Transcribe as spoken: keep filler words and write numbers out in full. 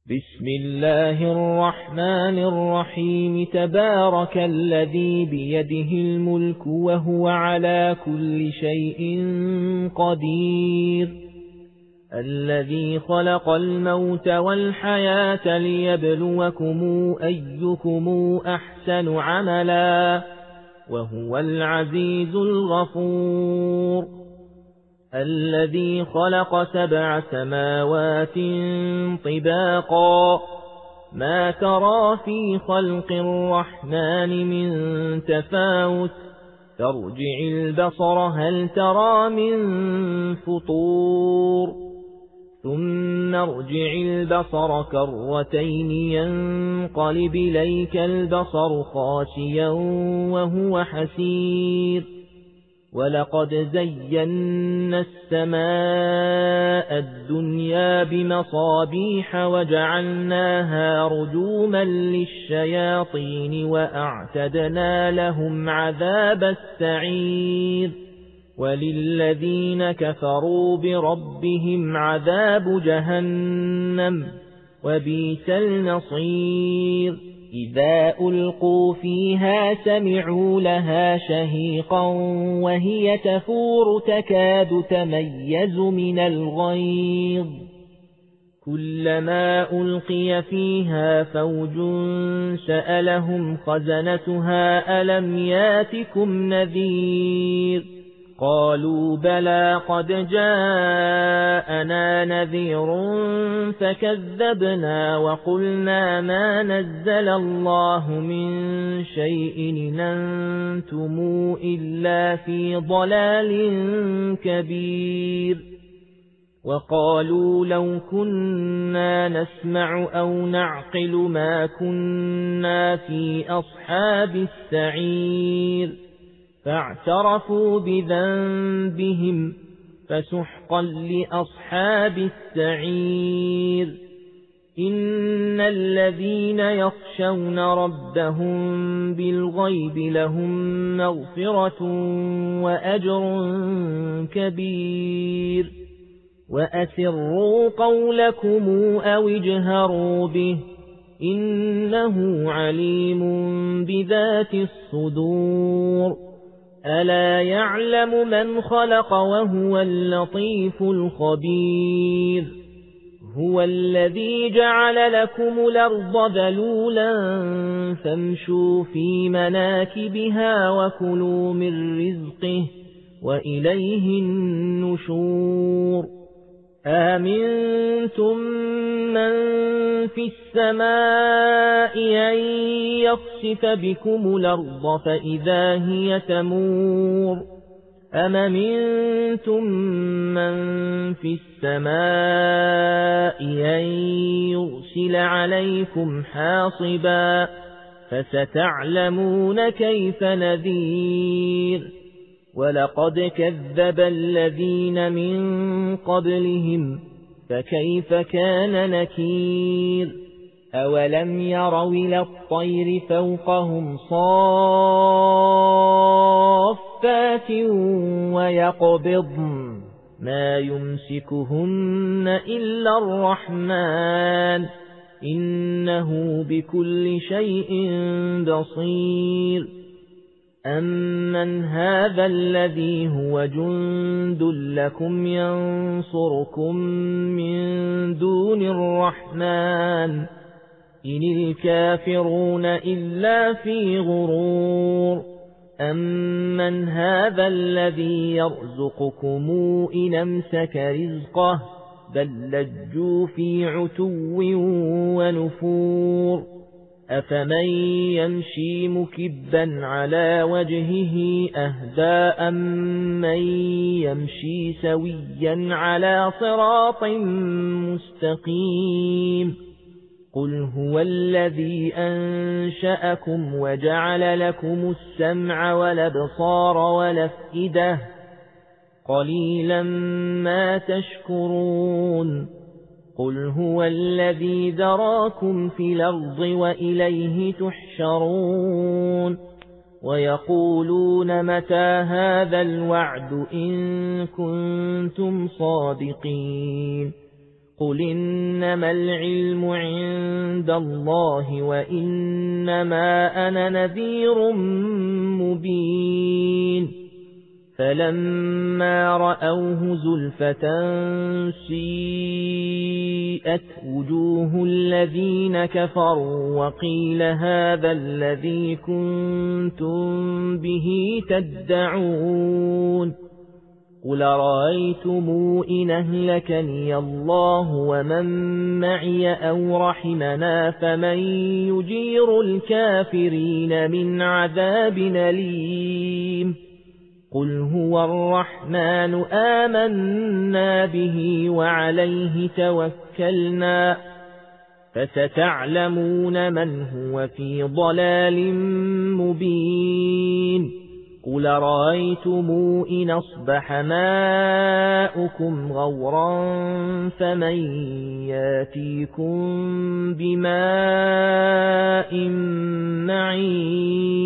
بسم الله الرحمن الرحيم تبارك الذي بيده الملك وهو على كل شيء قدير الذي خلق الموت والحياة ليبلوكم أيكم أحسن عملا وهو العزيز الغفور الذي خلق سبع سماوات طباقا ما ترى في خلق الرحمن من تفاوت ترجع البصر هل ترى من فطور ثم ارجع البصر كرتين ينقلب إليك البصر خاشيا وهو حسير ولقد زينا السماء الدنيا بمصابيح وجعلناها رجوما للشياطين وأعتدنا لهم عذاب السعير وللذين كفروا بربهم عذاب جهنم وبئس المصير إذا ألقوا فيها سمعوا لها شهيقا وهي تفور تكاد تميز من الغيظ كلما ألقي فيها فوج سألهم خزنتها ألم ياتكم نذير قالوا بلى قد جاءنا نذير فكذبنا وقلنا ما نزل الله من شيء إن أنتم إلا في ضلال كبير وقالوا لو كنا نسمع أو نعقل ما كنا في أصحاب السعير فاعترفوا بذنبهم فسحقا لأصحاب السعير إن الذين يخشون ربهم بالغيب لهم مغفرة وأجر كبير وأسروا قولكم أو اجهروا به إنه عليم بذات الصدور ألا يعلم من خلق وهو اللطيف الخبير هو الذي جعل لكم الأرض ذلولا فامشوا في مناكبها وكلوا من رزقه وإليه النشور آمنتم من في السماء أن يخسف بكم الأرض فإذا هي تمور أم أمنتم من في السماء أن يرسل عليكم حاصبا فستعلمون كيف نذير ولقد كذب الذين من قبلهم فكيف كان نكير أولم يروا إلى الطير فوقهم صافات ويقبضن ما يمسكهن إلا الرحمن إنه بكل شيء بصير أمن هذا الذي هو جند لكم ينصركم من دون الرحمن إن الكافرون إلا في غرور أمن هذا الذي يرزقكم إن أمسك رزقه بل لجوا في عتو ونفور أفمن يمشي مكبا على وجهه أهدى أمن يمشي سويا على صراط مستقيم قل هو الذي أنشأكم وجعل لكم السمع والأبصار والأفئدة قليلا ما تشكرون قل هو الذي ذراكم في الأرض وإليه تحشرون ويقولون متى هذا الوعد إن كنتم صادقين قُلْ إِنَّمَا الْعِلْمُ عِندَ اللَّهِ وَإِنَّمَا أَنَا نَذِيرٌ مُبِينٌ فَلَمَّا رَأَوْهُ زُلْفَةً سِيئَتْ وُجُوهُ الَّذِينَ كَفَرُوا وَقِيلَ هَذَا الَّذِي كُنتُم بِهِ تَدَّعُونَ قُلْ أَرَأَيْتُمْ إِنْ أَهْلَكَنِيَ اللَّهُ وَمَن مَّعِيَ أَوْ رَحِمَنَا فَمَن يُجِيرُ الْكَافِرِينَ مِنْ عَذَابٍ أَلِيمٍ قُلْ هُوَ الرَّحْمَنُ آمَنَّا بِهِ وَعَلَيْهِ تَوَكَّلْنَا فَسَتَعْلَمُونَ مَنْ هُوَ فِي ضَلَالٍ مُبِينٍ قُلْ أَرَأَيْتُمْ إِنْ أَصْبَحَ مَاؤُكُمْ غَوْرًا فَمَن يَأْتِيكُم بِمَاءٍ مَّعِينٍ